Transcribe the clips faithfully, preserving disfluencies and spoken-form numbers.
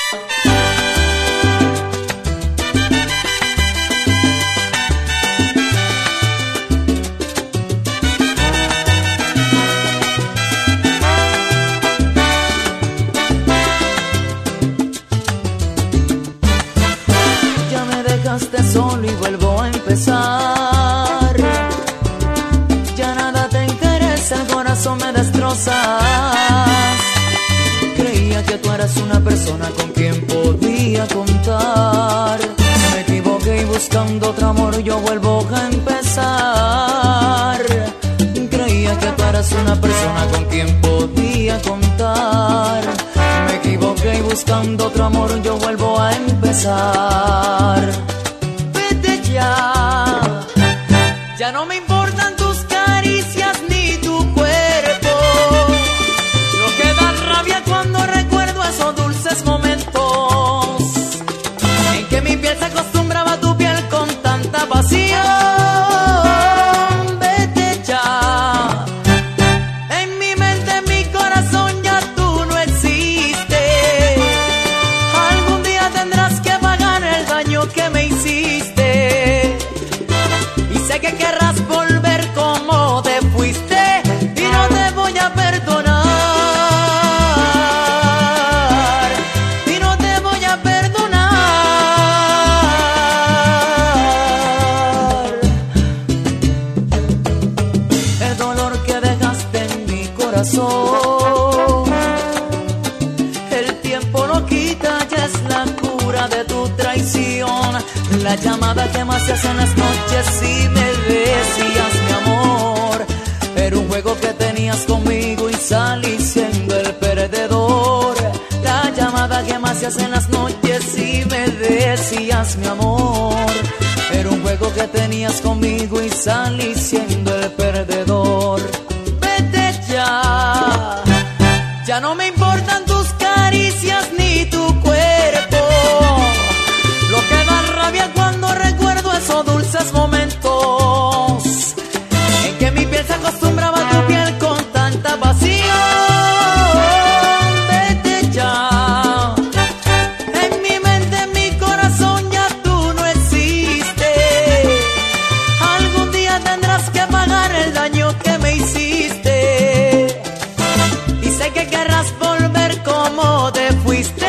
Solo y vuelvo a empezar. Ya nada te interesa, el corazón me destrozas. Creía que tú eras una persona con quien podía contar. Me equivoqué y buscando otro amor yo vuelvo a empezar. Creía que tú eras una persona con quien podía contar. Me equivoqué y buscando otro amor yo vuelvo a empezar. Ya, ya no me importan tus caricias ni tu cuerpo. Lo que da rabia cuando recuerdo esos dulces momentos en que mi piel se acostumbraba a tu piel con tanta pasión. Vete ya, en mi mente, en mi corazón ya tú no existes. Algún día tendrás que pagar el daño que me hiciste. Sé que querrás volver como te fuiste y no te voy a perdonar. Y no te voy a perdonar. El dolor que dejaste en mi corazón, el tiempo lo quita, ya es la cura de tu traición. La llamada que más se hace en las noches y me decías mi amor. Era un juego que tenías conmigo y salí siendo el perdedor. La llamada que más se hace en las noches y me decías mi amor. Era un juego que tenías conmigo y salí siendo el perdedor. Vete ya, ya no me importan tus caricias ni tu cuerpo. Lo que da rabia cuando recuerdo esos dulces momentos en que mi piel se acostumbraba a tu piel con tanta pasión. Vete ya, en mi mente, en mi corazón ya tú no existes. Algún día tendrás que pagar el daño que me hiciste. Y sé que querrás volver como te fuiste.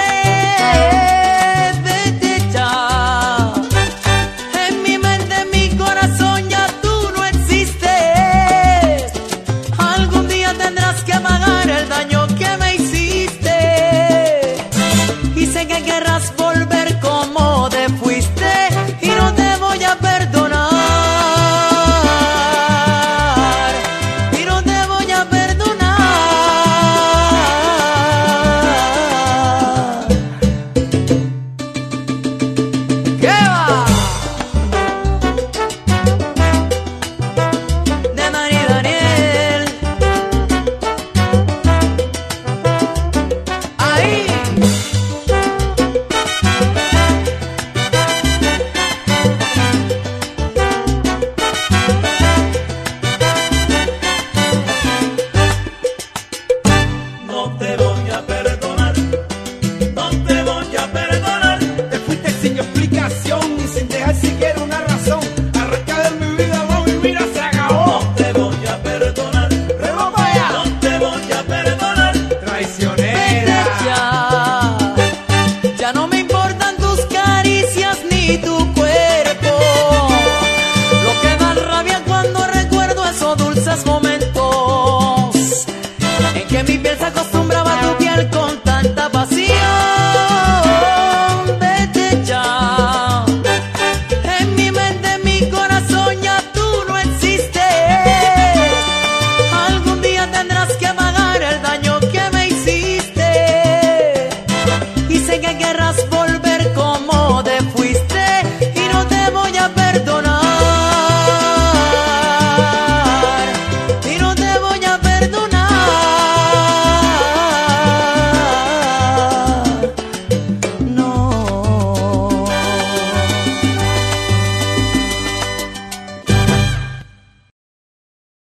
Que pagar el daño que me hiciste y sé que querrás